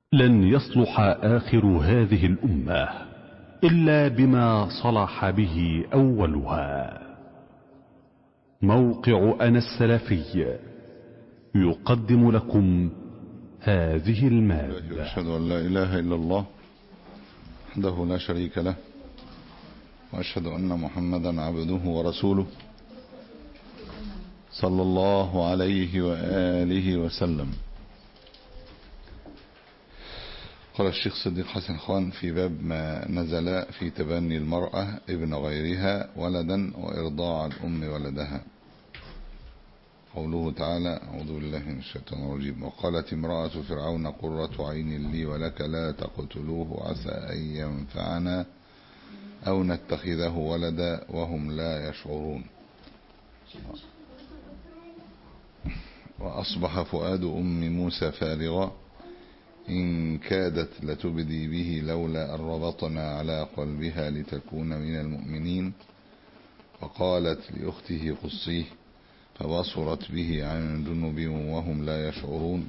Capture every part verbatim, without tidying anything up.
لن يصلح آخر هذه الأمة إلا بما صلح به أولها. موقع أنا السلفي يقدم لكم هذه المادة. أشهد أن لا إله إلا الله وحده لا شريك له، وأشهد أن محمدا عبده ورسوله صلى الله عليه وآله وسلم. قال الشيخ صديق حسن خان في باب ما نزل في تبني المرأة ابن غيرها ولدا وإرضاع الأم ولدها. قوله تعالى: أعوذ بالله من الشيطان الرجيم. وقالت امرأة فرعون قرة عين لي ولك لا تقتلوه عسى أن ينفعنا أو نتخذه ولدا وهم لا يشعرون. وأصبح فؤاد أم موسى فارغا إن كادت لتبدي به لولا أن ربطنا على قلبها لتكون من المؤمنين. وقالت لأخته قصيه فبصرت به عن جنب وهم لا يشعرون.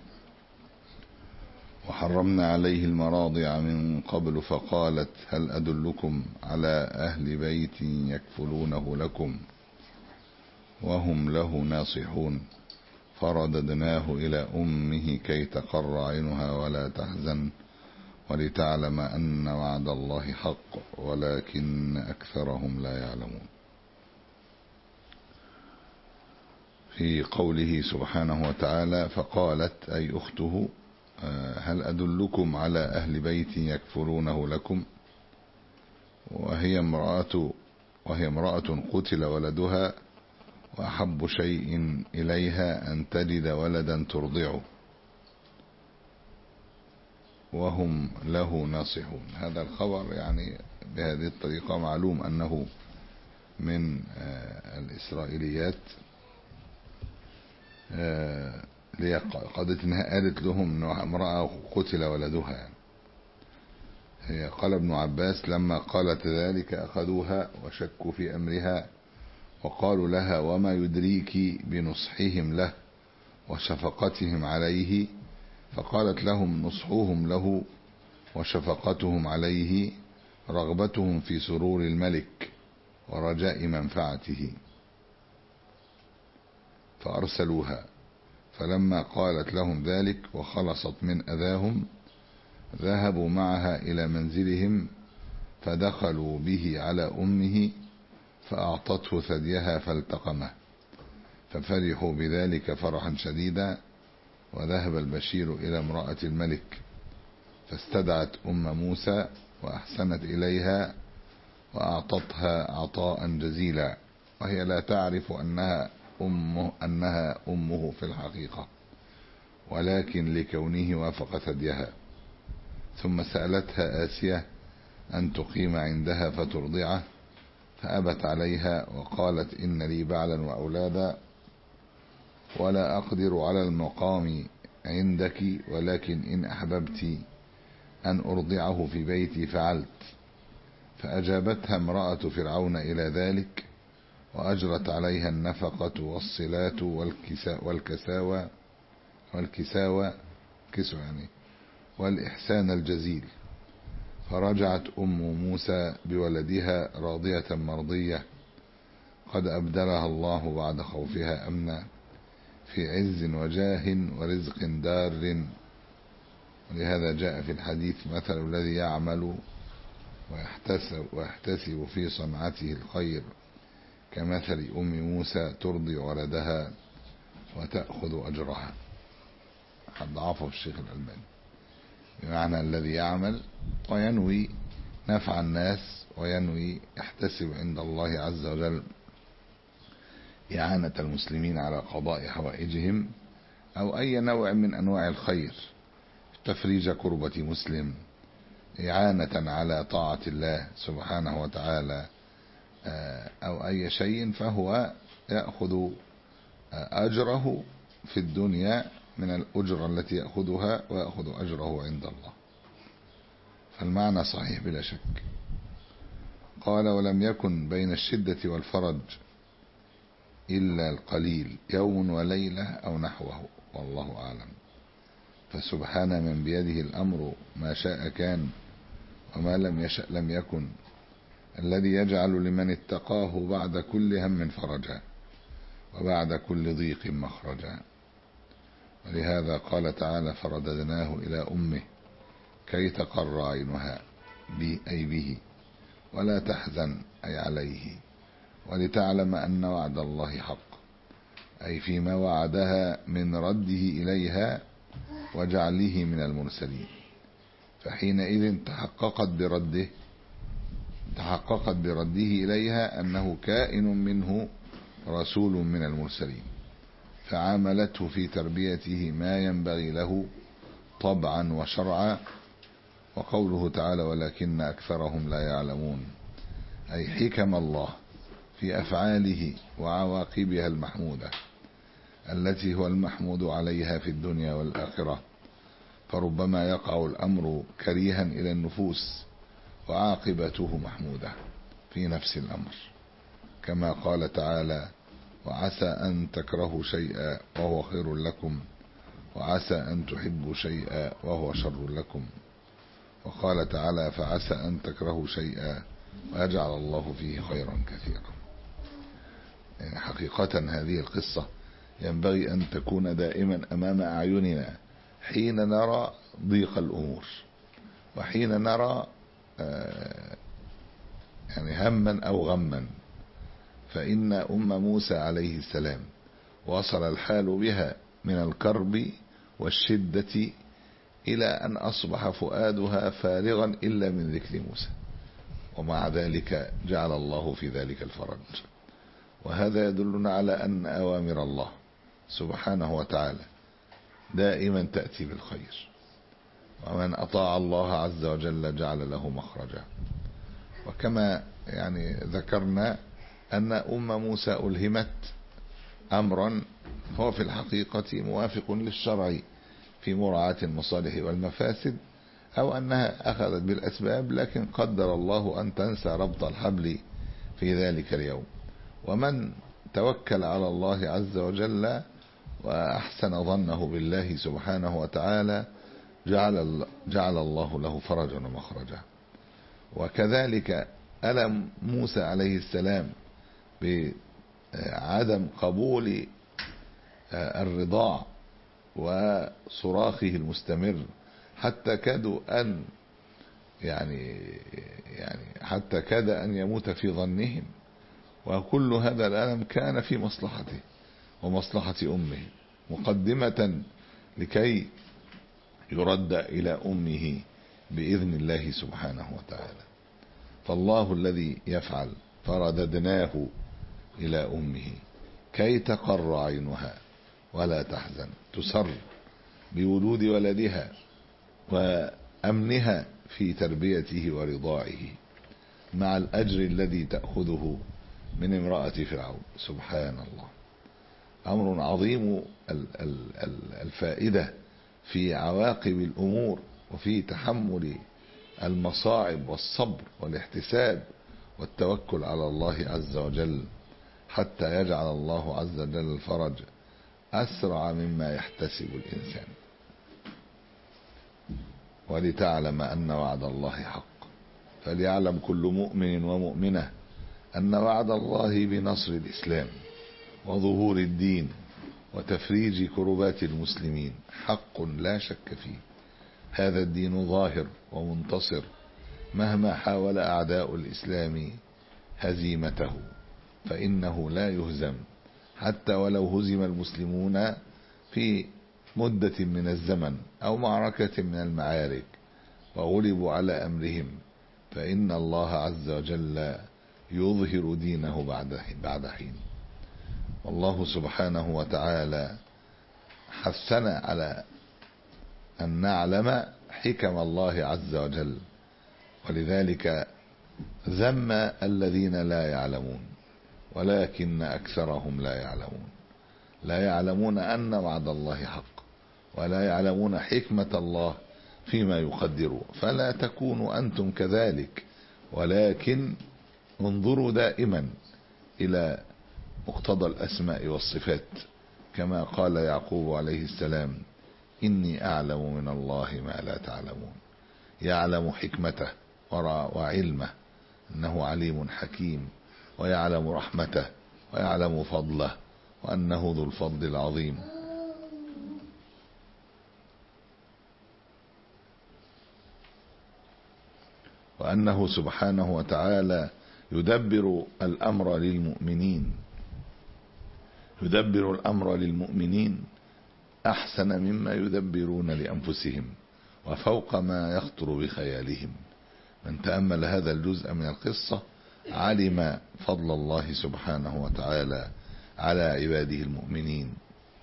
وحرمنا عليه المراضع من قبل فقالت هل أدلكم على أهل بيت يكفلونه لكم وهم له ناصحون. فرددناه إلى أمه كي تقر عينها ولا تحزن ولتعلم أن وعد الله حق ولكن أكثرهم لا يعلمون. في قوله سبحانه وتعالى فقالت أي أخته هل أدلكم على أهل بيت يكفلونه لكم، وهي امرأة وهي امرأة قتل ولدها وأحب شيء إليها أن تجد ولدا ترضعه وهم له ناصحون. هذا الخبر يعني بهذه الطريقة معلوم أنه من الإسرائيليات، قالت إنها قالت لهم أن امرأة قتل ولدها يعني. هي قال ابن عباس لما قالت ذلك أخذوها وشكوا في أمرها وقالوا لها وما يدريك بنصحهم له وشفقتهم عليه. فقالت لهم نصحهم له وشفقتهم عليه رغبتهم في سرور الملك ورجاء منفعته. فأرسلوها فلما قالت لهم ذلك وخلصت من أذاهم ذهبوا معها إلى منزلهم فدخلوا به على أمه فأعطته ثديها فالتقمه ففرحوا بذلك فرحا شديدا. وذهب البشير إلى امرأة الملك فاستدعت أم موسى وأحسنت إليها وأعطتها عطاء جزيلا وهي لا تعرف أنها أمه, أنها أمه في الحقيقة ولكن لكونه وافق ثديها. ثم سألتها آسية أن تقيم عندها فترضعه فأبت عليها وقالت إن لي بعلا وأولادا ولا أقدر على المقام عندك ولكن إن أحببت أن أرضعه في بيتي فعلت. فأجابتها امرأة فرعون إلى ذلك وأجرت عليها النفقة والصلات والكساوى والكساوى كسو يعني والإحسان الجزيل. فرجعت أم موسى بولدها راضية مرضية قد أبدلها الله بعد خوفها أمنا في عز وجاه ورزق دار. ولهذا جاء في الحديث مثل الذي يعمل ويحتسب, ويحتسب في صنعته الخير كمثل أم موسى ترضي ولدها وتأخذ أجرها. حد عافه الشيخ الألباني بمعنى الذي يعمل وينوي نفع الناس وينوي يحتسب عند الله عز وجل إعانة المسلمين على قضاء حوائجهم أو أي نوع من أنواع الخير، تفريج كربة مسلم، إعانة على طاعة الله سبحانه وتعالى أو أي شيء، فهو يأخذ أجره في الدنيا من الأجرة التي يأخذها ويأخذ أجره عند الله. فالمعنى صحيح بلا شك. قال ولم يكن بين الشدة والفرج إلا القليل يوم وليلة أو نحوه والله أعلم. فسبحان من بيده الأمر ما شاء كان وما لم يشأ لم يكن، الذي يجعل لمن اتقاه بعد كل هم فرجا وبعد كل ضيق مخرجا. ولهذا قال تعالى: فرددناه إلى أمه كي تقر عينها بي أي به ولا تحزن أي عليه، ولتعلم أن وعد الله حق، أي فيما وعدها من رده إليها وجعله من المرسلين. فحينئذ تحققت برده تحققت برده إليها أنه كائن منه رسول من المرسلين، فعاملته في تربيته ما ينبغي له طبعا وشرعا. وقوله تعالى: ولكن أكثرهم لا يعلمون، أي حكم الله في أفعاله وعواقبها المحمودة التي هو المحمود عليها في الدنيا والآخرة. فربما يقع الأمر كريها إلى النفوس وعاقبته محمودة في نفس الأمر، كما قال تعالى: وعسى أن تكرهوا شيئا وهو خير لكم وعسى أن تحبوا شيئا وهو شر لكم. وقال تعالى: فعسى أن تكرهوا شيئا ويجعل الله فيه خيرا كثيرا. يعني حقيقة هذه القصة ينبغي أن تكون دائما أمام أعيننا حين نرى ضيق الأمور وحين نرى يعني هما أو غما. فإن أم موسى عليه السلام وصل الحال بها من الكرب والشدة إلى أن أصبح فؤادها فارغا إلا من ذكر موسى، ومع ذلك جعل الله في ذلك الفرج. وهذا يدلنا على أن أوامر الله سبحانه وتعالى دائما تأتي بالخير، ومن أطاع الله عز وجل جعل له مخرجا. وكما يعني ذكرنا أن أم موسى ألهمت أمرا هو في الحقيقة موافق للشرع في مراعاة المصالح والمفاسد، أو أنها أخذت بالأسباب لكن قدر الله أن تنسى ربط الحبل في ذلك اليوم. ومن توكل على الله عز وجل وأحسن ظنه بالله سبحانه وتعالى جعل, جعل الله له فرجا ومخرجا. وكذلك ألم موسى عليه السلام بعدم قبول الرضاع وصراخه المستمر حتى كادوا أن يعني يعني حتى كاد أن يموت في ظنهم، وكل هذا الألم كان في مصلحته ومصلحة أمه مقدمة لكي يرد إلى أمه بإذن الله سبحانه وتعالى. فالله الذي يفعل فرددناه إلى أمه كي تقر عينها ولا تحزن، تسر بولود ولدها وأمنها في تربيته ورضاعه مع الأجر الذي تأخذه من امرأة فرعون. سبحان الله، أمر عظيم الفائدة في عواقب الأمور وفي تحمل المصاعب والصبر والاحتساب والتوكل على الله عز وجل، حتى يجعل الله عز وجل الفرج أسرع مما يحتسب الإنسان. ولتعلم أن وعد الله حق، فليعلم كل مؤمن ومؤمنة أن وعد الله بنصر الإسلام وظهور الدين وتفريج كربات المسلمين حق لا شك فيه. هذا الدين ظاهر ومنتصر مهما حاول أعداء الإسلام هزيمته، فإنه لا يهزم حتى ولو هزم المسلمون في مدة من الزمن أو معركة من المعارك وغلبوا على أمرهم، فإن الله عز وجل يظهر دينه بعد حين. والله سبحانه وتعالى حثنا على أن نعلم حكم الله عز وجل، ولذلك ذم الذين لا يعلمون، ولكن أكثرهم لا يعلمون. لا يعلمون أن وعد الله حق، ولا يعلمون حكمة الله فيما يقدر. فلا تكونوا أنتم كذلك، ولكن انظروا دائما إلى مقتضى الأسماء والصفات، كما قال يعقوب عليه السلام: إني أعلم من الله ما لا تعلمون. يعلم حكمته وعلمه أنه عليم حكيم، ويعلم رحمته ويعلم فضله وأنه ذو الفضل العظيم. وأنه سبحانه وتعالى يدبر الأمر للمؤمنين يدبر الأمر للمؤمنين أحسن مما يدبرون لأنفسهم وفوق ما يخطر بخيالهم. من تأمل هذا الجزء من القصة علم فضل الله سبحانه وتعالى على عباده المؤمنين.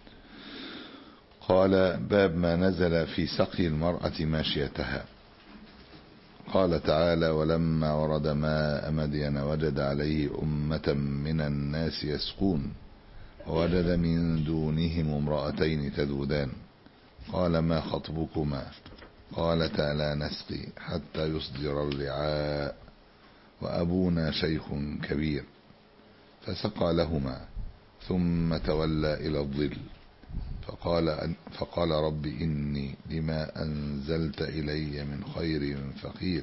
قال: باب ما نزل في سقي المرأة ماشيتها. قال تعالى: ولما ورد ماء مدين وجد عليه أمة من الناس يسقون ووجد من دونهم امرأتين تذودان قال: ما خطبكما؟ قالتا: لا نسقي حتى يصدر الرعاء وأبونا شيخ كبير. فسقى لهما ثم تولى إلى الظل فقال, فقال رب إني لما أنزلت إلي من خير فقير.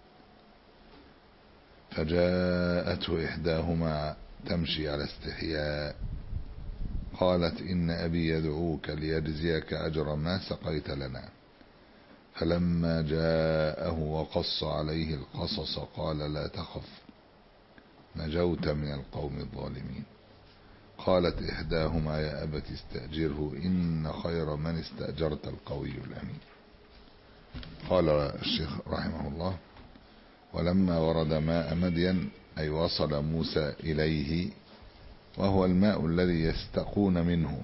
فجاءته إحداهما تمشي على استحياء قالت: إن أبي يدعوك ليجزيك أجر ما سقيت لنا. فلما جاءه وقص عليه القصص قال: لا تخف نجوت من القوم الظالمين. قالت إحداهما: يا أبت استأجره إن خير من استأجرت القوي الأمين. قال الشيخ رحمه الله: ولما ورد ماء مدين أي وصل موسى إليه، وهو الماء الذي يستقون منه،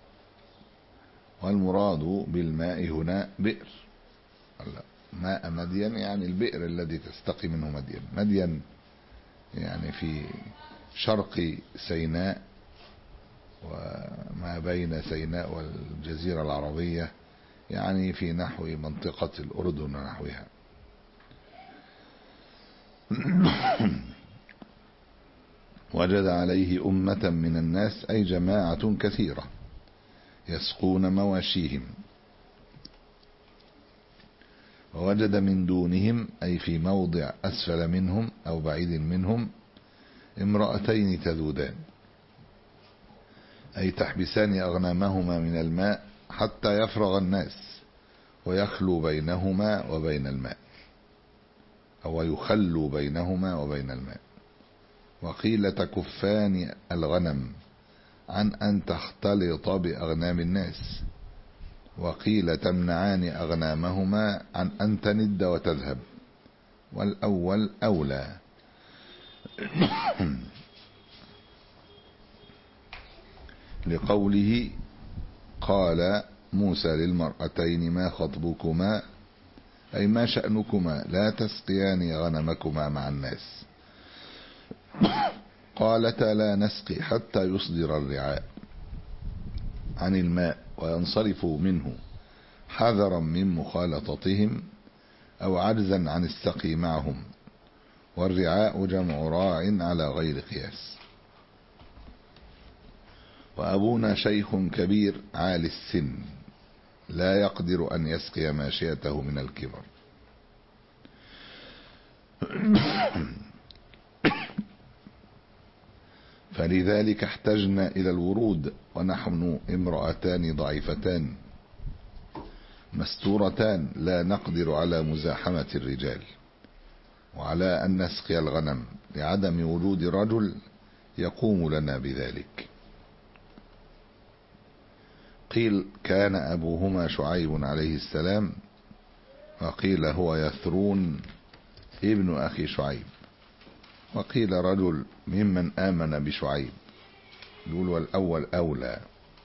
والمراد بالماء هنا بئر. ماء مدين يعني البئر الذي تستقي منه مدين. مدين يعني في شرق سيناء وما بين سيناء والجزيرة العربية، يعني في نحو منطقة الأردن ونحوها. وجد عليه أمة من الناس أي جماعة كثيرة يسقون مواشيهم. ووجد من دونهم أي في موضع أسفل منهم أو بعيد منهم امرأتين تذودان أي تحبسان أغنامهما من الماء حتى يفرغ الناس ويخلو بينهما وبين الماء، أو يخلوا بينهما وبين الماء. وقيل تكفان الغنم عن أن تختلط بأغنام الناس، وقيل تمنعان أغنامهما عن أن تند وتذهب، والأول أولى. لقوله قال موسى للمرأتين: ما خطبكما؟ أي ما شأنكما لا تسقيان غنمكما مع الناس؟ قالتا: لا نسقي حتى يصدر الرعاء عن الماء وينصرفوا منه حذرا من مخالطتهم أو عجزا عن السقي معهم. والرعاء جمع راع على غير قياس. وأبونا شيخ كبير عالي السن لا يقدر أن يسقي ماشيته من الكبر. فلذلك احتجنا إلى الورود ونحن امرأتان ضعيفتان مستورتان لا نقدر على مزاحمة الرجال وعلى أن نسقي الغنم لعدم وجود رجل يقوم لنا بذلك. قيل كان أبوهما شعيب عليه السلام، وقيل هو يثرون ابن أخي شعيب، وقيل رجل ممن آمن بشعيب. يقول والأول أولى.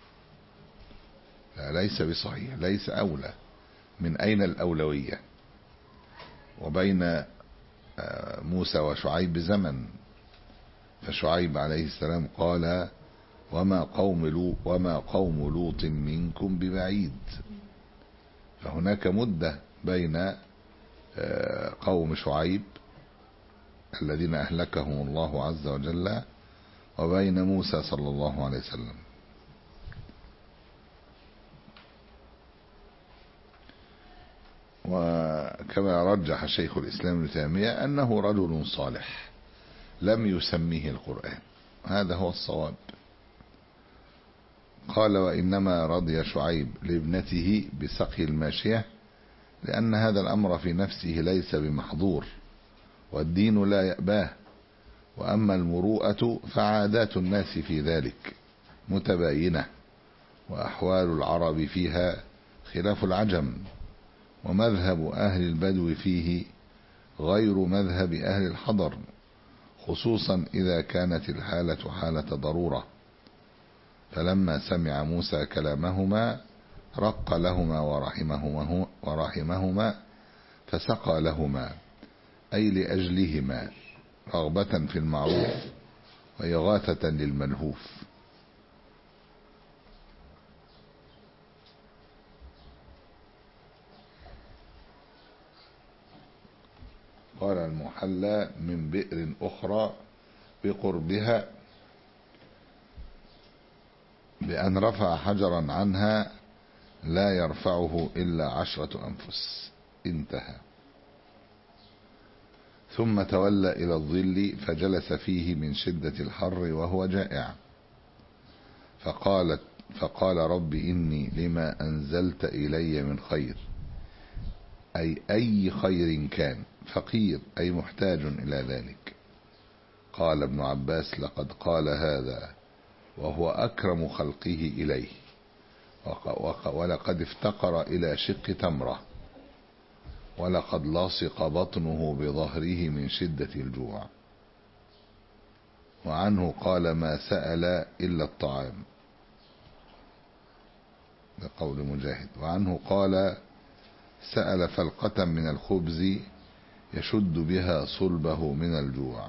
لا، ليس بصحيح، ليس أولى. من أين الأولوية؟ وبين موسى وشعيب بزمن، فشعيب عليه السلام قال: وما قوم لوط وما قوم لوط منكم ببعيد. فهناك مدة بين قوم شعيب الذين أهلكهم الله عز وجل وبين موسى صلى الله عليه وسلم. وكما رجح شيخ الإسلام ابن تيمية أنه رجل صالح لم يسميه القرآن، هذا هو الصواب. قال وإنما رضي شعيب لابنته بسقي الماشية لأن هذا الأمر في نفسه ليس بمحظور والدين لا يأباه، وأما المروءة فعادات الناس في ذلك متباينة، وأحوال العرب فيها خلاف العجم، ومذهب أهل البدو فيه غير مذهب أهل الحضر، خصوصا إذا كانت الحالة حالة ضرورة. فلما سمع موسى كلامهما رق لهما ورحمهما, ورحمهما فسقى لهما، أي لأجلهما، رغبة في المعروف وإغاثة للملهوف. قال المحلى من بئر أخرى بقربها بأن رفع حجرا عنها لا يرفعه إلا عشرة أنفس. انتهى. ثم تولى إلى الظل فجلس فيه من شدة الحر وهو جائع، فقالت فقال رب إني لما أنزلت إلي من خير، أي أي خير كان، فقير أي محتاج إلى ذلك. قال ابن عباس لقد قال هذا وهو أكرم خلقه إليه، ولقد افتقر إلى شق تمرة، ولقد لاصق بطنه بظهره من شدة الجوع. وعنه قال ما سأل إلا الطعام، لقول مجاهد. وعنه قال سأل فلقة من الخبز يشد بها صلبه من الجوع.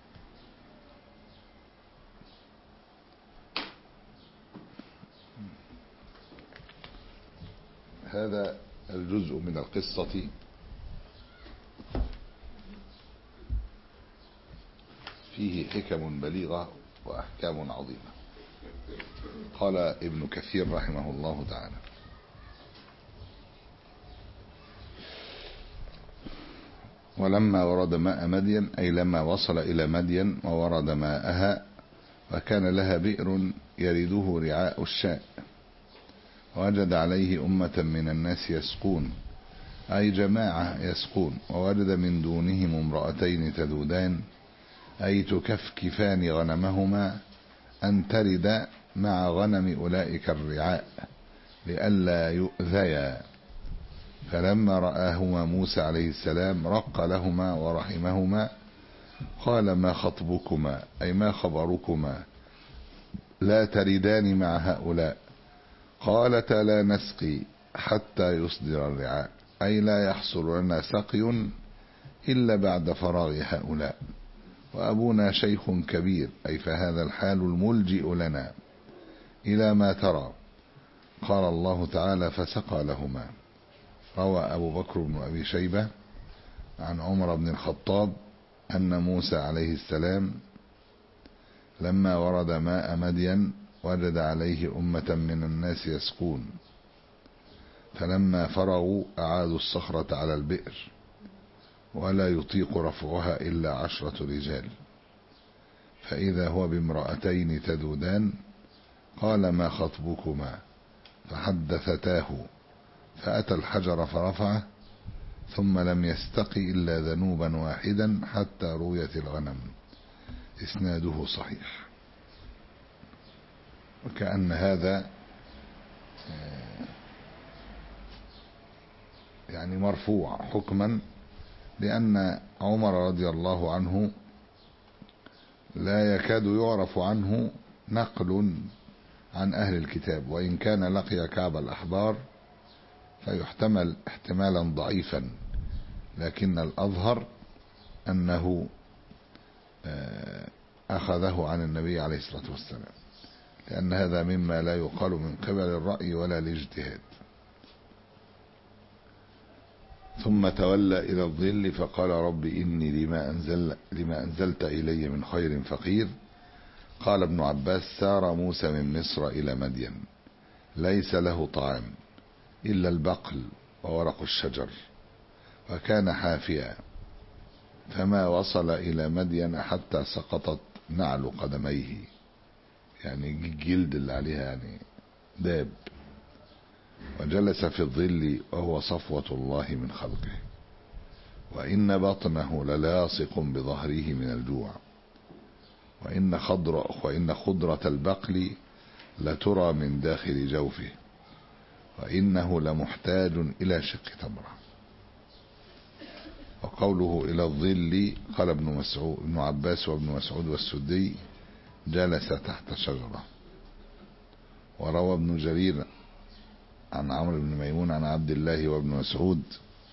هذا الجزء من القصة فيه حكم بليغة وأحكام عظيمة. قال ابن كثير رحمه الله تعالى ولما ورد ماء مدين، أي لما وصل إلى مدين وورد ماءها، وكان لها بئر يرده رعاء الشاء، ووجد عليه أمة من الناس يسقون، أي جماعة يسقون، ووجد من دونهم امرأتين تذودان، أي تكفكفان غنمهما أن ترد مع غنم أولئك الرعاء لئلا يؤذيا. فلما رآهما موسى عليه السلام رق لهما ورحمهما، قال ما خطبكما، أي ما خبركما، لا تردان مع هؤلاء؟ قالتا لا نسقي حتى يصدر الرعاء، أي لا يحصل لنا سقي إلا بعد فراغ هؤلاء، وأبونا شيخ كبير، أي فهذا الحال الملجئ لنا إلى ما ترى. قال الله تعالى فسقى لهما. روى أبو بكر بن أبي شيبة عن عمر بن الخطاب أن موسى عليه السلام لما ورد ماء مدين وجد عليه أمة من الناس يسقون، فلما فرغوا أعادوا الصخرة على البئر، ولا يطيق رفعها إلا عشرة رجال، فإذا هو بامرأتين تذودان. قال ما خطبكما؟ فحدثتاه، فأتى الحجر فرفعه، ثم لم يستقي إلا ذنوبا واحدا حتى رويت الغنم. إسناده صحيح. وكأن هذا يعني مرفوع حكما، لأن عمر رضي الله عنه لا يكاد يعرف عنه نقل عن أهل الكتاب، وإن كان لقي كعب الأحبار فيحتمل احتمالا ضعيفا، لكن الأظهر أنه أخذه عن النبي عليه الصلاة والسلام، لأن هذا مما لا يقال من قبل الرأي ولا الاجتهاد. ثم تولى إلى الظل فقال رب إني لما, أنزل لما أنزلت إلي من خير فقير. قال ابن عباس سار موسى من مصر إلى مدين ليس له طعام إلا البقل وورق الشجر، وكان حافيا، فما وصل إلى مدين حتى سقطت نعل قدميه، يعني الجلد اللي عليها يعني داب. وجلس في الظل وهو صفوة الله من خلقه، وإن بطنه للاصق بظهره من الجوع، وإن خضر وإن خضرة البقل لترى من داخل جوفه، وإنه لمحتاج إلى شق تمرة. وقوله إلى الظل، قال ابن مسعود ابن عباس وابن مسعود والسدي جلس تحت شجرة. وروى ابن جرير عن عمرو بن ميمون عن عبد الله وابن مسعود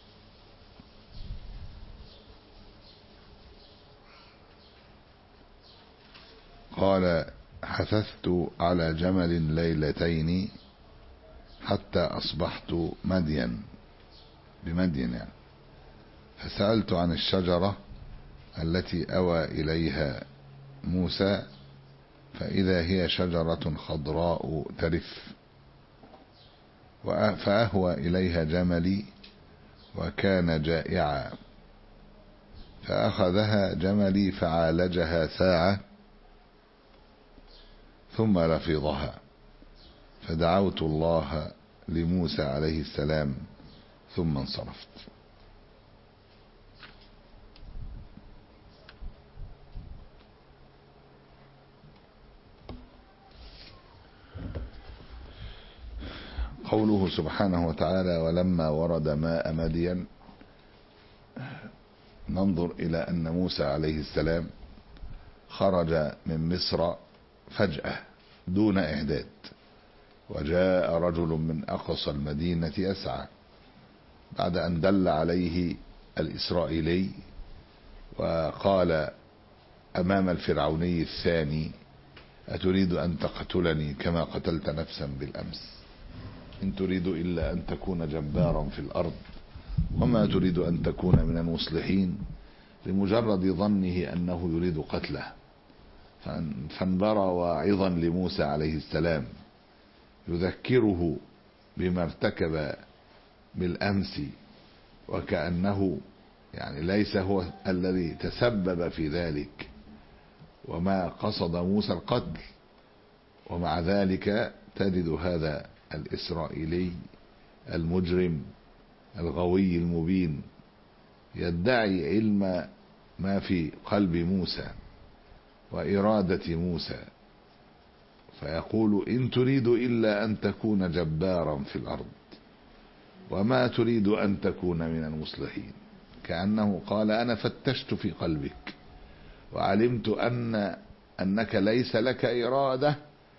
قال: حثثت على جمل ليلتين حتى أصبحت مدين بمدين يعني، فسألت عن الشجرة التي أوى إليها موسى، فإذا هي شجرة خضراء ترف، فأهوى إليها جملي وكان جائعا، فأخذها جملي فعالجها ساعة ثم لفظها، فدعوت الله لموسى عليه السلام ثم انصرفت. قوله سبحانه وتعالى: ولما ورد ماء مدين، ننظر إلى أن موسى عليه السلام خرج من مصر فجأة دون إعداد، وجاء رجل من أقصى المدينة يسعى بعد أن دل عليه الإسرائيلي وقال أمام الفرعوني الثاني: أتريد أن تقتلني كما قتلت نفسا بالأمس؟ إن تريد إلا أن تكون جبارا في الأرض وما تريد أن تكون من المصلحين، لمجرد ظنه أنه يريد قتله، فانبرى واعظا لموسى عليه السلام يذكره بما ارتكب بالأمس، وكأنه يعني ليس هو الذي تسبب في ذلك، وما قصد موسى القتل. ومع ذلك تجد هذا الإسرائيلي المجرم الغوي المبين يدعي علم ما في قلب موسى وإرادة موسى، فيقول: إن تريد إلا أن تكون جبارا في الأرض وما تريد أن تكون من المصلحين، كأنه قال: أنا فتشت في قلبك وعلمت أن أنك ليس لك إرادة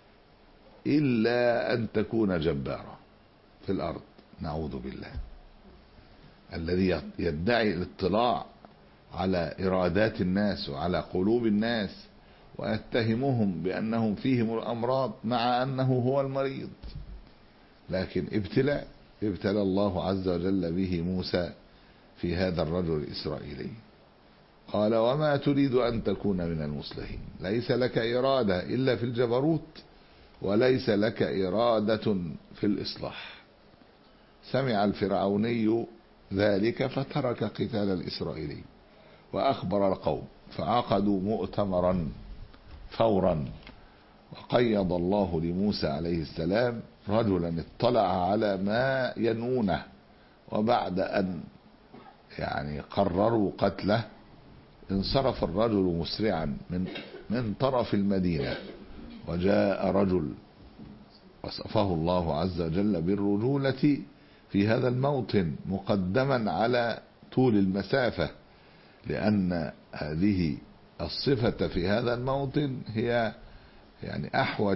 إلا أن تكون جبارا في الأرض. نعوذ بالله. الذي يدعي الاطلاع على إرادات الناس وعلى قلوب الناس ويتهمهم بأنهم فيهم الأمراض مع أنه هو المريض، لكن ابتلاء ابتلى الله عز وجل به موسى في هذا الرجل الإسرائيلي. قال: وما تريد أن تكون من المصلحين، ليس لك إرادة إلا في الجبروت وليس لك إرادة في الإصلاح. سمع الفرعوني ذلك فترك قتال الإسرائيلي وأخبر القوم، فعقدوا مؤتمرا فورا، وقيض الله لموسى عليه السلام رجلا اطلع على ما ينونه، وبعد أن يعني قرروا قتله انصرف الرجل مسرعا من من طرف المدينة، وجاء رجل وصفه الله عز وجل بالرجولة في هذا الموطن مقدما على طول المسافة، لأن هذه الصفة في هذا الموطن هي يعني أحوج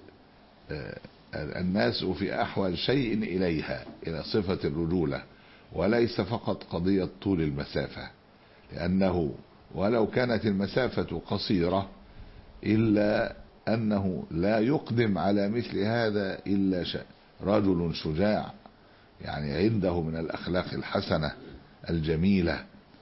الناس في أحوج شيء إليها، إلى صفة الرجولة، وليس فقط قضية طول المسافة، لأنه ولو كانت المسافة قصيرة إلا أنه لا يقدم على مثل هذا إلا رجل شجاع، يعني عنده من الأخلاق الحسنة الجميلة.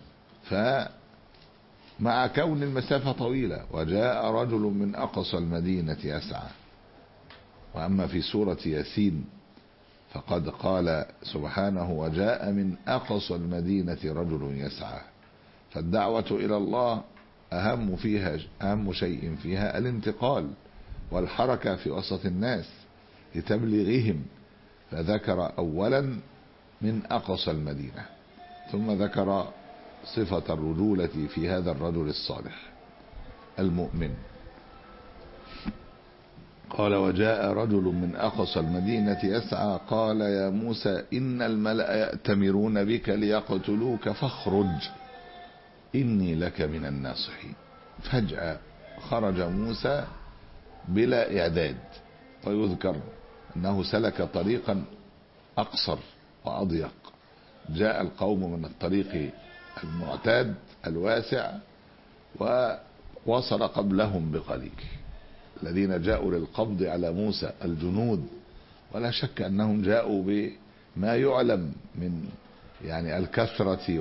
فمع كون المسافة طويلة وجاء رجل من أقصى المدينة يسعى. وأما في سورة ياسين فقد قال سبحانه وجاء من أقصى المدينة رجل يسعى. فالدعوة إلى الله أهم فيها أهم شيء فيها الانتقال والحركة في وسط الناس لتبليغهم، فذكر أولا من أقصى المدينة، ثم ذكر صفة الرجولة في هذا الرجل الصالح المؤمن. قال وجاء رجل من أقصى المدينة يسعى قال يا موسى إن الملأ يأتمرون بك ليقتلوك فاخرج إني لك من الناصحين. فجأة خرج موسى بلا إعداد، ويذكر أنه سلك طريقا أقصر وأضيق. جاء القوم من الطريق المعتاد الواسع ووصل قبلهم بقليل، الذين جاءوا للقبض على موسى الجنود، ولا شك أنهم جاءوا بما يعلم من يعني الكثرة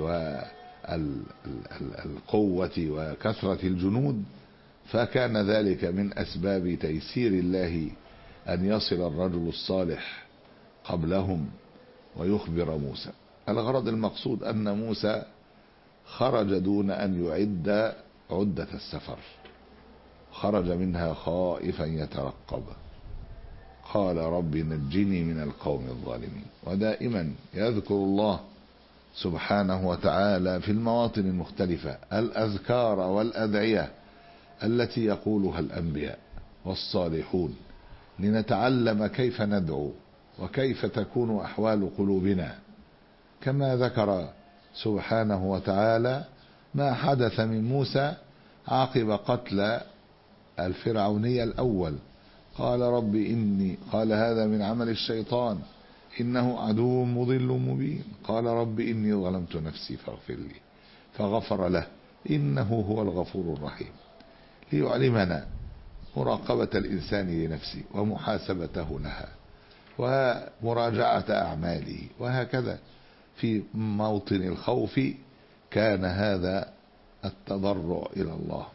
والقوة وكثرة الجنود، فكان ذلك من أسباب تيسير الله أن يصل الرجل الصالح قبلهم ويخبر موسى. الغرض المقصود أن موسى خرج دون أن يعد عدة السفر، خرج منها خائفا يترقب. قال رب نجني من القوم الظالمين. ودائما يذكر الله سبحانه وتعالى في المواطن المختلفة الأذكار والأدعية التي يقولها الأنبياء والصالحون لنتعلم كيف ندعو وكيف تكون أحوال قلوبنا، كما ذكر سبحانه وتعالى ما حدث من موسى عقب قتل الفرعوني الأول. قال رب إني قال هذا من عمل الشيطان إنه عدو مضل مبين. قال رب إني ظلمت نفسي فاغفر لي فغفر له إنه هو الغفور الرحيم، ليعلمنا مراقبة الإنسان لنفسه ومحاسبته لها ومراجعة أعماله، وهكذا في موطن الخوف كان هذا التضرع إلى الله.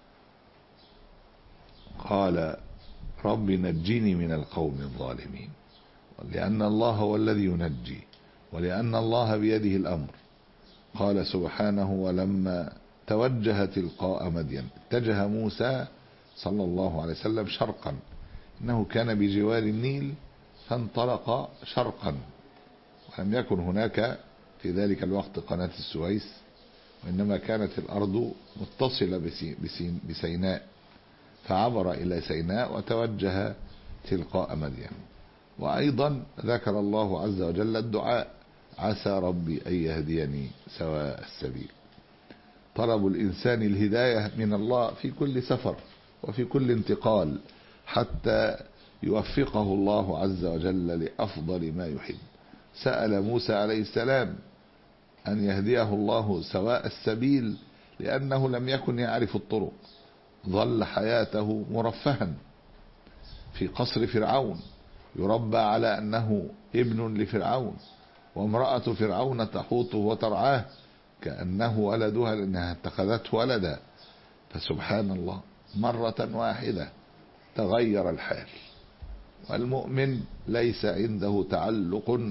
قال رب نجني من القوم الظالمين، لأن الله هو الذي ينجي ولأن الله بيده الأمر. قال سبحانه ولما توجه تلقاء مدين اتجه موسى صلى الله عليه وسلم شرقا، إنه كان بجوار النيل فانطلق شرقا، ولم يكن هناك في ذلك الوقت قناة السويس، وإنما كانت الأرض متصلة بسيناء، فعبر إلى سيناء وتوجه تلقاء مدين. وأيضا ذكر الله عز وجل الدعاء عسى ربي أن يهديني سواء السبيل. طلب الإنسان الهداية من الله في كل سفر وفي كل انتقال حتى يوفقه الله عز وجل لأفضل ما يحب. سأل موسى عليه السلام أن يهديه الله سواء السبيل لأنه لم يكن يعرف الطرق، ظل حياته مرفها في قصر فرعون، يربى على أنه ابن لفرعون، وامرأة فرعون تحوطه وترعاه كأنه ولدها لأنها اتخذته ولدا. فسبحان الله مرة واحدة تغير الحال. والمؤمن ليس عنده تعلق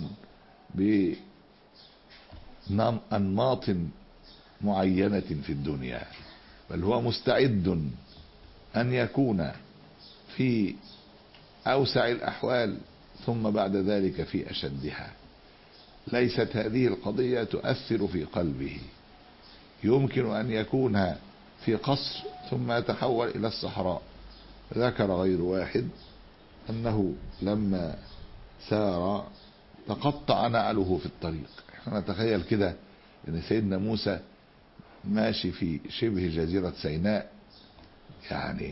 بأنماط معينة في الدنيا، بل هو مستعد أن يكون في أوسع الأحوال ثم بعد ذلك في أشدها. ليست هذه القضية تؤثر في قلبه، يمكن أن يكون في قصر ثم يتحول إلى الصحراء. ذكر غير واحد أنه لما سار تقطع نعله في الطريق. احنا نتخيل كده أن سيدنا موسى ماشي في شبه جزيرة سيناء، يعني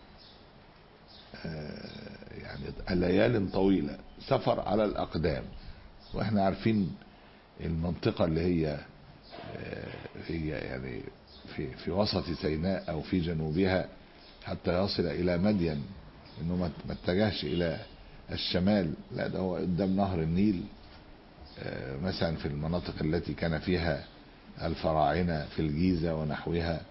يعني ليال طويلة سفر على الأقدام، واحنا عارفين المنطقة اللي هي هي يعني في في وسط سيناء أو في جنوبها حتى يصل إلى مدين، إنه ما اتجهش إلى الشمال، لا ده هو قدام نهر النيل مثلا في المناطق التي كان فيها الفراعنة في الجيزة ونحوها،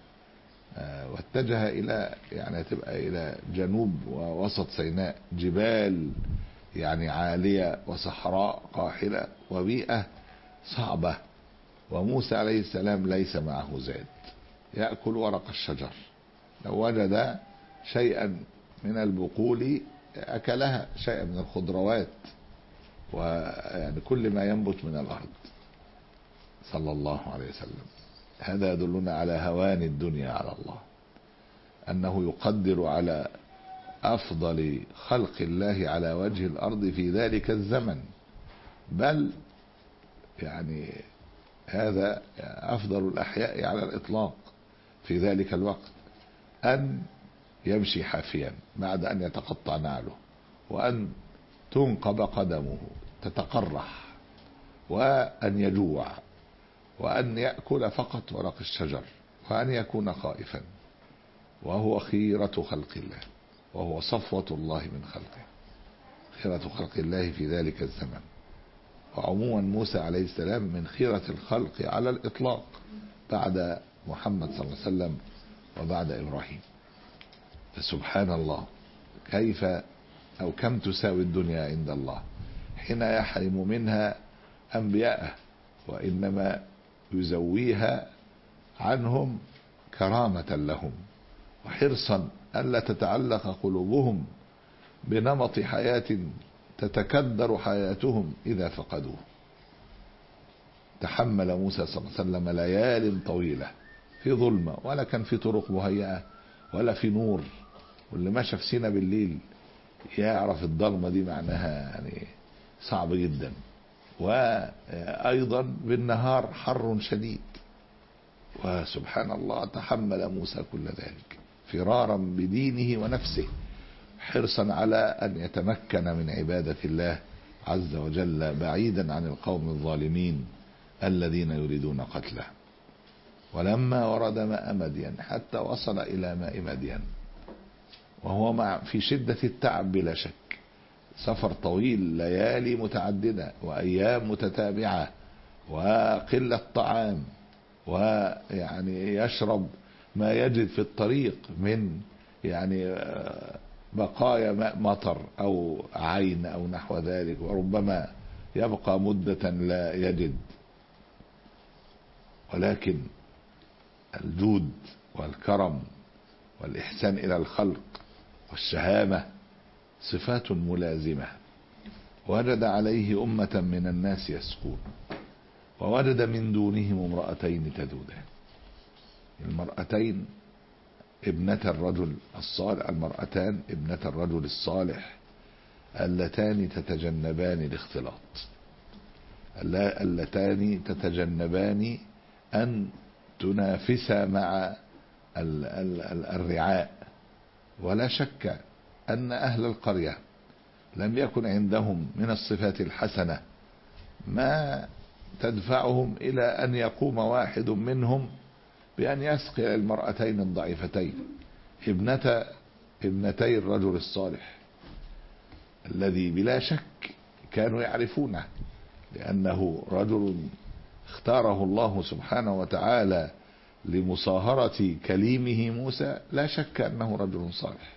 واتجه إلى يعني تبقى إلى جنوب ووسط سيناء، جبال يعني عالية وصحراء قاحلة وبيئة صعبة، وموسى عليه السلام ليس معه زاد، يأكل ورق الشجر، لو وجد شيئا من البقول أكلها، شيئا من الخضروات، ويعني كل ما ينبت من الأرض صلى الله عليه وسلم. هذا يدلنا على هوان الدنيا على الله، أنه يقدر على أفضل خلق الله على وجه الأرض في ذلك الزمن، بل يعني هذا أفضل الأحياء على الإطلاق في ذلك الوقت، أن يمشي حافيا بعد أن يتقطع نعله، وأن تنقب قدمه تتقرح، وأن يجوع، وأن يأكل فقط ورق الشجر، وأن يكون خائفا، وهو خيرة خلق الله، وهو صفوة الله من خلقه، خيرة خلق الله في ذلك الزمن. وعموما موسى عليه السلام من خيرة الخلق على الإطلاق بعد محمد صلى الله عليه وسلم وبعد إبراهيم. فسبحان الله، كيف أو كم تساوي الدنيا عند الله حين يحرم منها أنبياءه، وإنما يزويها عنهم كرامة لهم، وحرصا ألا تتعلق قلوبهم بنمط حياة تتكدر حياتهم إذا فقدوه. تحمل موسى صلى الله عليه وسلم ليال طويلة في ظلمة، ولا كان في طرق مهيئة ولا في نور، واللي ماشى في سينا بالليل يعرف الضلمة دي معناها يعني صعب جدا، وأيضا بالنهار حر شديد. وسبحان الله تحمل موسى كل ذلك فرارا بدينه ونفسه، حرصا على أن يتمكن من عبادة الله عز وجل بعيدا عن القوم الظالمين الذين يريدون قتله. ولما ورد ماء مدين حتى وصل إلى ماء مدين وهو مع في شدة التعب بلا شك، سفر طويل، ليالي متعددة وأيام متتابعة، وقلة طعام، ويعني يشرب ما يجد في الطريق من يعني بقايا ماء مطر أو عين أو نحو ذلك، وربما يبقى مدة لا يجد. ولكن الجود والكرم والإحسان إلى الخلق والشهامة صفات ملازمة. وجد عليه أمة من الناس يسقون، ووجد من دونهم امرأتين تذودان. المرأتين ابنة الرجل الصالح، المرأتان ابنة الرجل الصالح اللتان تتجنبان الاختلاط، اللتان تتجنبان أن تنافسا مع الرعاء. ولا شك أن أهل القرية لم يكن عندهم من الصفات الحسنة ما تدفعهم إلى أن يقوم واحد منهم بأن يسقي المرأتين الضعيفتين ابنة ابنتي الرجل الصالح الذي بلا شك كانوا يعرفونه، لأنه رجل اختاره الله سبحانه وتعالى لمصاهرة كليمه موسى، لا شك أنه رجل صالح،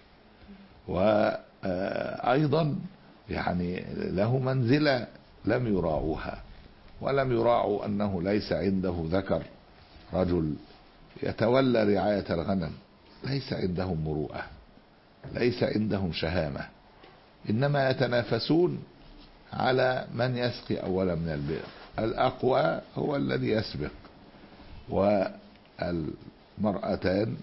وأيضا يعني له منزلة لم يراعوها، ولم يراعوا أنه ليس عنده ذكر رجل يتولى رعاية الغنم، ليس عندهم مروءة، ليس عندهم شهامة، إنما يتنافسون على من يسقي أولا من البئر، الأقوى هو الذي يسبق. والمرأتان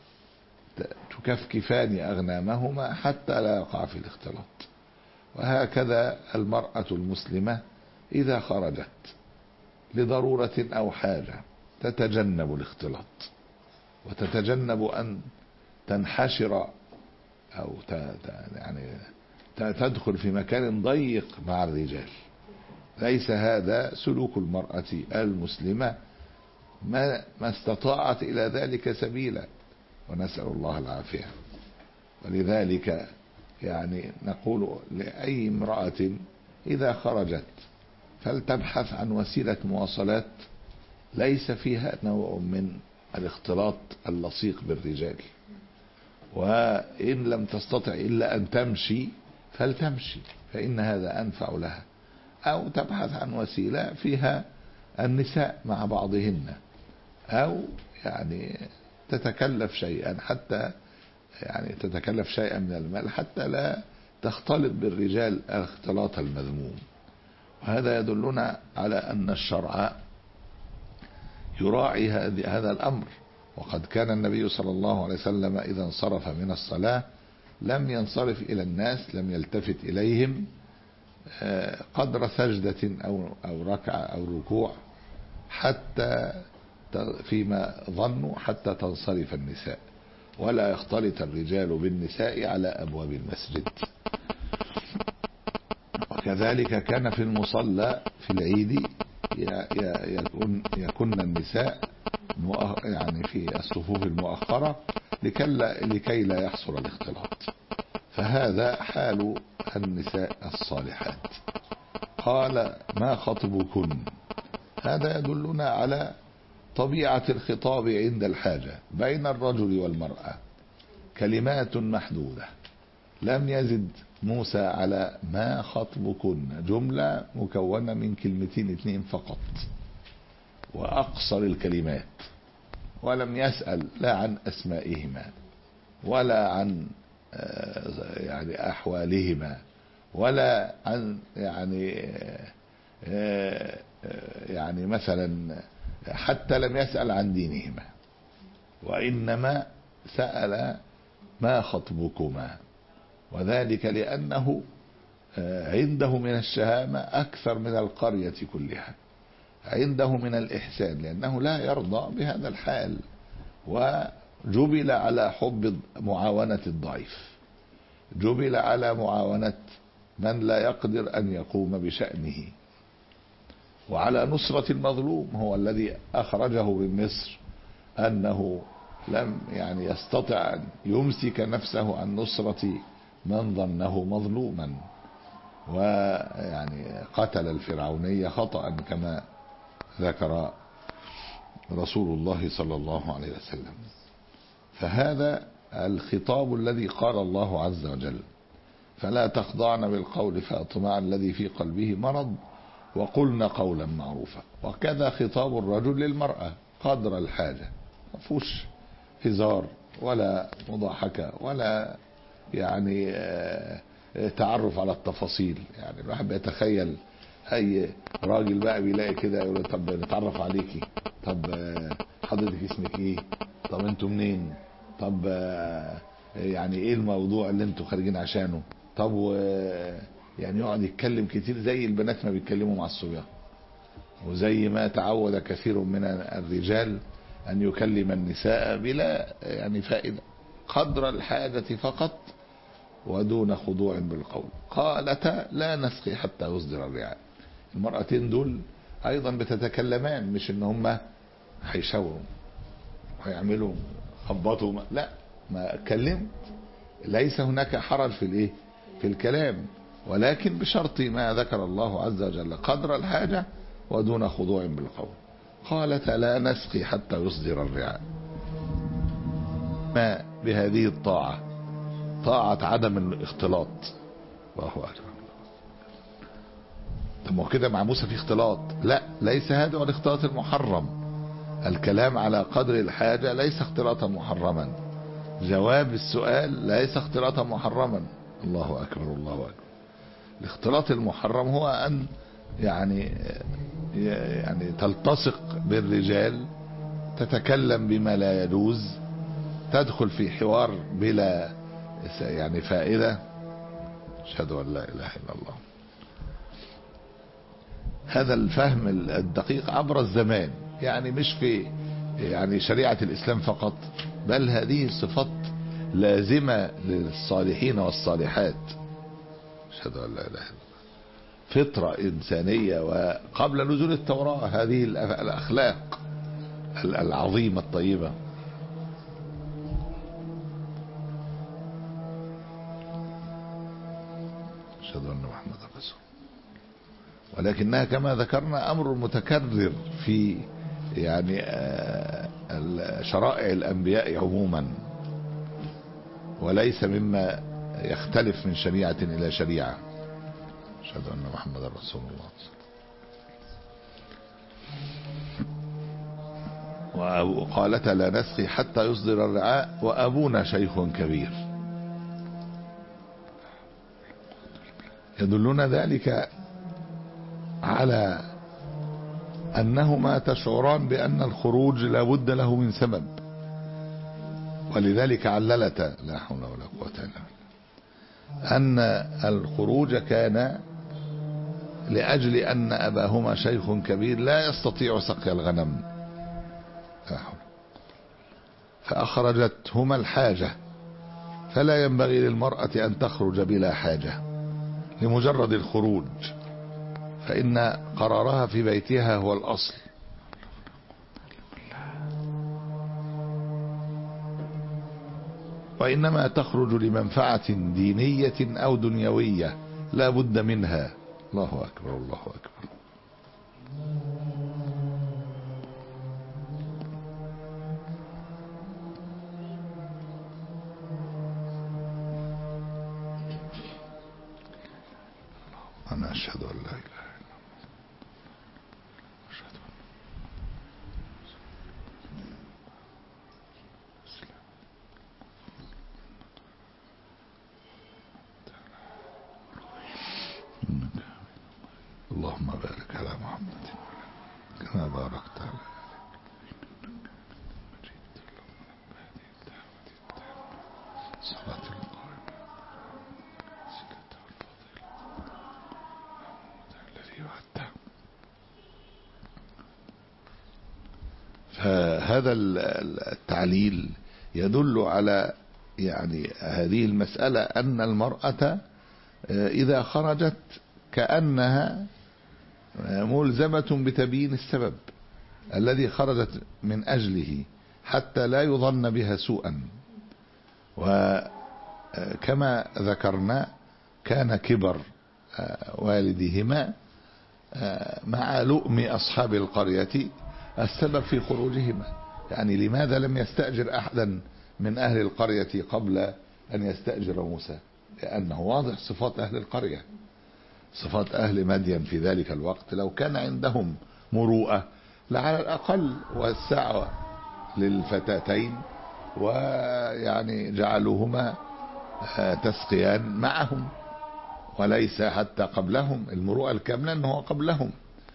تكفكفان أغنامهما حتى لا يقع في الاختلاط. وهكذا المرأة المسلمة إذا خرجت لضرورة أو حاجة تتجنب الاختلاط، وتتجنب أن تنحشر أو يعني تدخل في مكان ضيق مع الرجال. ليس هذا سلوك المرأة المسلمة ما ما استطاعت إلى ذلك سبيلا، ونسأل الله العافية. ولذلك يعني نقول لأي امرأة إذا خرجت فلتبحث عن وسيلة مواصلات ليس فيها نوع من الاختلاط اللصيق بالرجال، وإن لم تستطع إلا أن تمشي فلتمشي فإن هذا أنفع لها، أو تبحث عن وسيلة فيها النساء مع بعضهن، أو يعني تتكلف شيئا حتى يعني تتكلف شيئا من المال حتى لا تختلط بالرجال الاختلاط المذموم. وهذا يدلنا على أن الشرع يراعي هذا الأمر. وقد كان النبي صلى الله عليه وسلم إذا انصرف من الصلاة لم ينصرف إلى الناس، لم يلتفت إليهم قدر سجدة أو أو ركعة أو ركوع حتى فيما ظنوا حتى تنصرف النساء، ولا يختلط الرجال بالنساء على أبواب المسجد. وكذلك كان في المصلى في العيد يكون يكن النساء يعني في الصفوف المؤخرة لكي لا يحصل الاختلاط. فهذا حال النساء الصالحات. قال ما خطبكن، هذا يدلنا على طبيعة الخطاب عند الحاجة بين الرجل والمرأة، كلمات محدودة. لم يزد موسى على ما خطبكن، جملة مكونة من كلمتين اثنين فقط وأقصر الكلمات، ولم يسأل لا عن أسمائهما ولا عن يعني أحوالهما ولا عن يعني يعني مثلا حتى لم يسأل عن دينهما، وإنما سأل ما خطبكما، وذلك لأنه عنده من الشهامة أكثر من القرية كلها، عنده من الإحسان، لأنه لا يرضى بهذا الحال، وجبل على حب معاونة الضعيف، جبل على معاونة من لا يقدر أن يقوم بشأنه، وعلى نصرة المظلوم. هو الذي أخرجه من مصر أنه لم يعني يستطع أن يمسك نفسه عن نصرة من ظنه مظلوما، ويعني قتل الفرعونية خطأ كما ذكر رسول الله صلى الله عليه وسلم. فهذا الخطاب الذي قال الله عز وجل فلا تخضعن بالقول فيطمع الذي في قلبه مرض وقلن قولا معروفا. وكذا خطاب الرجل للمرأة قدر الحاجة، ما فيهوش هزار ولا مضاحكة ولا يعني تعرف على التفاصيل. يعني الواحد بيتخيل اي راجل بقى بيلاقي كده يقول طب نتعرف عليكي، طب حضرتك اسمك ايه، طب انتوا منين، طب يعني ايه الموضوع اللي انتوا خارجين عشانه، طب يعني يقعد يتكلم كتير زي البنات ما بيتكلموا مع الصبيان، وزي ما تعود كثير من الرجال أن يكلم النساء بلا يعني فائدة، قدر الحاجة فقط ودون خضوع بالقول. قالتا لا نسقي حتى يصدر الرعاء. المرأتين دول أيضا بتتكلمان، مش إن هم هيشاوروا ويعملوا خبطوا، لا، ما كلمت، ليس هناك حرج في الايه في الكلام، ولكن بشرط ما ذكر الله عز وجل قدر الحاجة ودون خضوع بالقول. قالت لا نسقي حتى يصدر الرعاء. ما بهذه الطاعة طاعة عدم الاختلاط. الله أكبر. طب ما كده مع موسى في اختلاط؟ لا، ليس هذا هو الاختلاط المحرم. الكلام على قدر الحاجة ليس اختلاطا محرما، جواب السؤال ليس اختلاطا محرما. الله أكبر الله أكبر. الاختلاط المحرم هو أن يعني يعني تلتصق بالرجال، تتكلم بما لا يجوز، تدخل في حوار بلا يعني فائدة. أشهد أن لا إله إلا الله. هذا الفهم الدقيق عبر الزمان، يعني مش في يعني شريعة الإسلام فقط، بل هذه صفات لازمة للصالحين والصالحات. أشهد أن لا إله إلا الله. فطرة إنسانية، وقبل نزول التوراة هذه الأخلاق العظيمة الطيبة. أشهد أن محمد رسول. ولكنها كما ذكرنا أمر متكرر في يعني شرائع الأنبياء عموما، وليس مما يختلف من شريعة إلى شريعة. أشهد أن محمد رسول الله. وقالت لا نسقي حتى يصدر الرعاء وأبونا شيخ كبير. يدلنا ذلك على أنهما تشعران بأن الخروج لا بد له من سبب، ولذلك عللتا لا حول ولا قوة إلا بالله أن الخروج كان لأجل أن أباهما شيخ كبير لا يستطيع سقي الغنم، لا حول، فأخرجتهما الحاجة، فلا ينبغي للمرأة أن تخرج بلا حاجة لمجرد الخروج، فإن قرارها في بيتها هو الأصل. وإنما تخرج لمنفعة دينية أو دنيوية لا بد منها. الله أكبر الله أكبر. أنا أشهد أن لا إله إلا الله. أشهد أن اللهم بارك على محمد كما باركت على صلاة القائمة الذي وعدته. فهذا التعليل يدل على يعني هذه المسألة أن المرأة إذا خرجت كأنها ملزمة بتبيين السبب الذي خرجت من أجله حتى لا يظن بها سوءا. وكما ذكرنا كان كبر والديهما مع لؤم أصحاب القرية السبب في خروجهما. يعني لماذا لم يستأجر أحدا من أهل القرية قبل أن يستأجر موسى؟ لأنه واضح صفات أهل القرية، صفات أهل مدين في ذلك الوقت لو كان عندهم مروءة لعلى الأقل وسعوا للفتاتين ويعني جعلوهما تسقيان معهم وليس حتى قبلهم. المروءة الكاملة أنه قبلهم.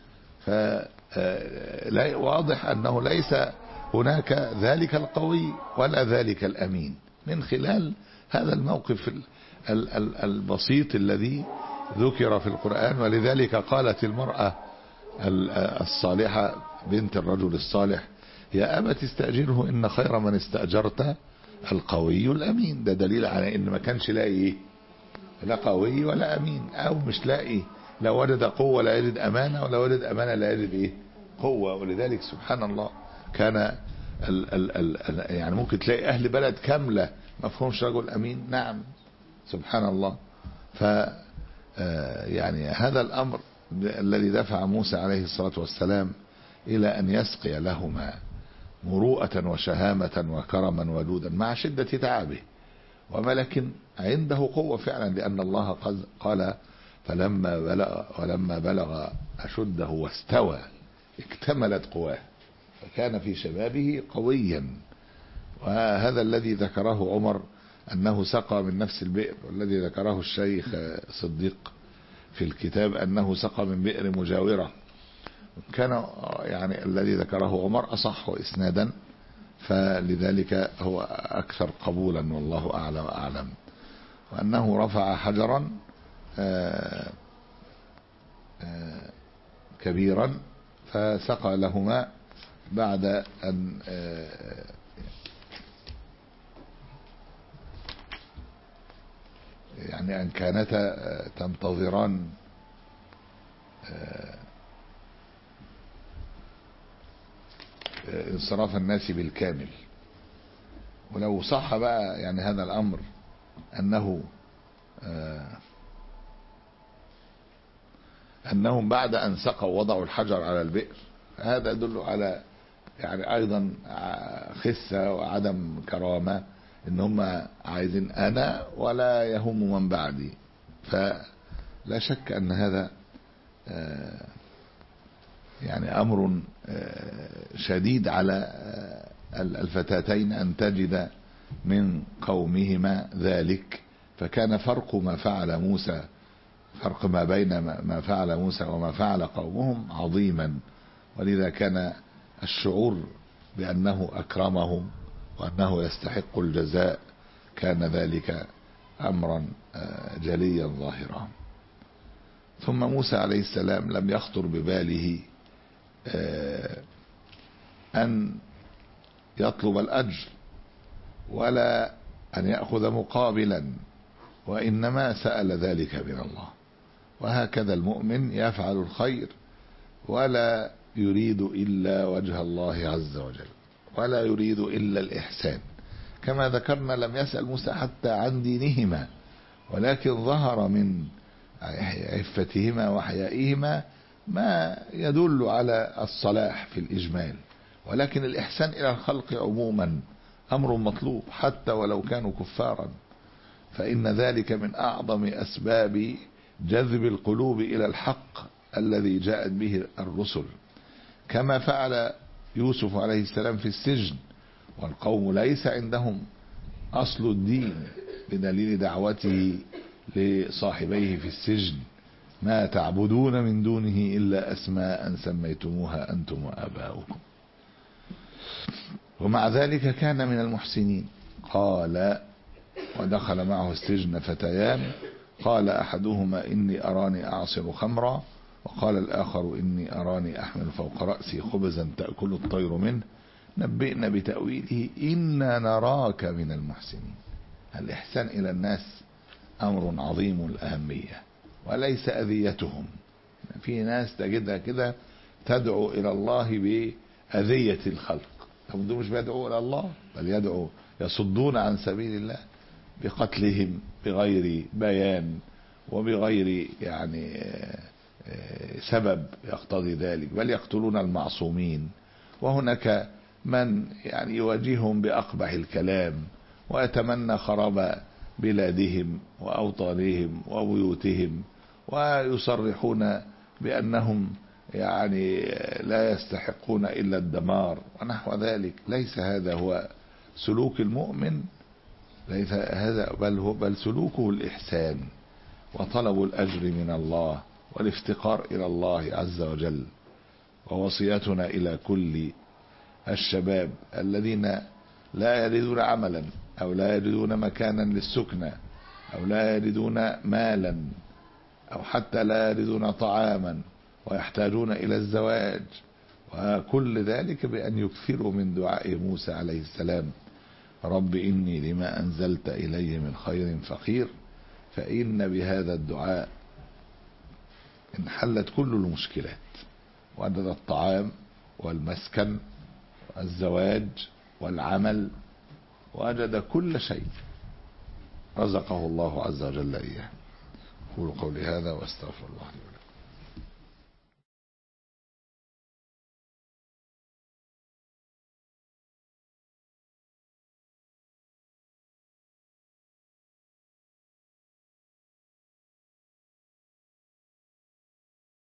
فواضح أنه ليس هناك ذلك القوي ولا ذلك الأمين من خلال هذا الموقف البسيط الذي ذكر في القرآن. ولذلك قالت المرأة الصالحة بنت الرجل الصالح يا أبت استأجره إن خير من استأجرت القوي الأمين. ده دليل على إن ما كانش لاقي لا قوي ولا أمين، أو مش لاقي، لو وجد قوة لا يجد أمانة، ولا وجد أمانة لا يجد إيه قوة. ولذلك سبحان الله كان ال ال ال يعني ممكن تلاقي أهل بلد كاملة ما فيهمش رجل أمين. نعم سبحان الله. ف يعني هذا الأمر الذي دفع موسى عليه الصلاة والسلام إلى أن يسقي لهما مروءة وشهامة وكرما وجودا مع شدة تعبه، وملك عنده قوة فعلا، لأن الله قال فلما بلغ ولما بلغ أشده واستوى اكتملت قواه فكان في شبابه قويا. وهذا الذي ذكره عمر أنه سقى من نفس البئر، والذي ذكره الشيخ صديق في الكتاب أنه سقى من بئر مجاورة، كان يعني الذي ذكره عمر أصح إسنادا، فلذلك هو أكثر قبولا والله أعلى وأعلم. وأنه رفع حجرا آآ آآ كبيرا فسقى لهما بعد أن يعني أن كانتا تنتظران انصراف الناس بالكامل. ولو صح بقى يعني هذا الأمر أنه أنهم بعد أن سقوا وضعوا الحجر على البئر، هذا يدل على يعني أيضا خسة وعدم كرامة ان هم عايزين انا ولا يهم من بعدي. فلا شك ان هذا يعني امر شديد على الفتاتين ان تجد من قومهما ذلك. فكان فرق ما فعل موسى، فرق ما بين ما فعل موسى وما فعل قومهم عظيما، ولذا كان الشعور بأنه أكرمهم وأنه يستحق الجزاء كان ذلك أمرا جليا ظاهرا. ثم موسى عليه السلام لم يخطر بباله أن يطلب الأجر ولا أن يأخذ مقابلا، وإنما سأل ذلك من الله. وهكذا المؤمن يفعل الخير ولا يريد إلا وجه الله عز وجل، ولا يريد إلا الإحسان. كما ذكرنا لم يسأل موسى حتى عن دينهما، ولكن ظهر من عفتهما وحيائهما ما يدل على الصلاح في الإجمال، ولكن الإحسان إلى الخلق عموما أمر مطلوب حتى ولو كانوا كفارا، فإن ذلك من أعظم أسباب جذب القلوب إلى الحق الذي جاءت به الرسل، كما فعل يوسف عليه السلام في السجن والقوم ليس عندهم أصل الدين بدليل دعوته لصاحبيه في السجن: ما تعبدون من دونه إلا أسماء سميتموها أنتم وآباؤكم. ومع ذلك كان من المحسنين. قال: ودخل معه السجن فتيان قال أحدهما إني أراني أعصر خمرا وقال الآخر إني أراني أحمل فوق رأسي خبزا تأكل الطير منه نبئنا بتأويله إنا نراك من المحسنين. الإحسان إلى الناس أمر عظيم الأهمية وليس أذيتهم. في ناس تجدها كده تدعو إلى الله بأذية الخلق، هم دول مش بيدعوا إلى الله بل يدعوا يصدون عن سبيل الله بقتلهم بغير بيان وبغير يعني سبب يقتضي ذلك، بل يقتلون المعصومين. وهناك من يعني يواجههم بأقبح الكلام ويتمنى خراب بلادهم وأوطانهم وبيوتهم، ويصرحون بأنهم يعني لا يستحقون إلا الدمار ونحو ذلك. ليس هذا هو سلوك المؤمن، ليس هذا بل هو بل سلوكه الإحسان وطلب الأجر من الله والافتقار إلى الله عز وجل. ووصيتنا إلى كل الشباب الذين لا يجدون عملا أو لا يجدون مكانا للسكنى أو لا يجدون مالا أو حتى لا يجدون طعاما ويحتاجون إلى الزواج وكل ذلك، بأن يكثروا من دعاء موسى عليه السلام: رب إني لما أنزلت إلي من خير فقير. فإن بهذا الدعاء انحلت كل المشكلات، وجد الطعام والمسكن والزواج والعمل، وجد كل شيء رزقه الله عز وجل إياه. أقول قولي هذا واستغفر الله لي ولكم.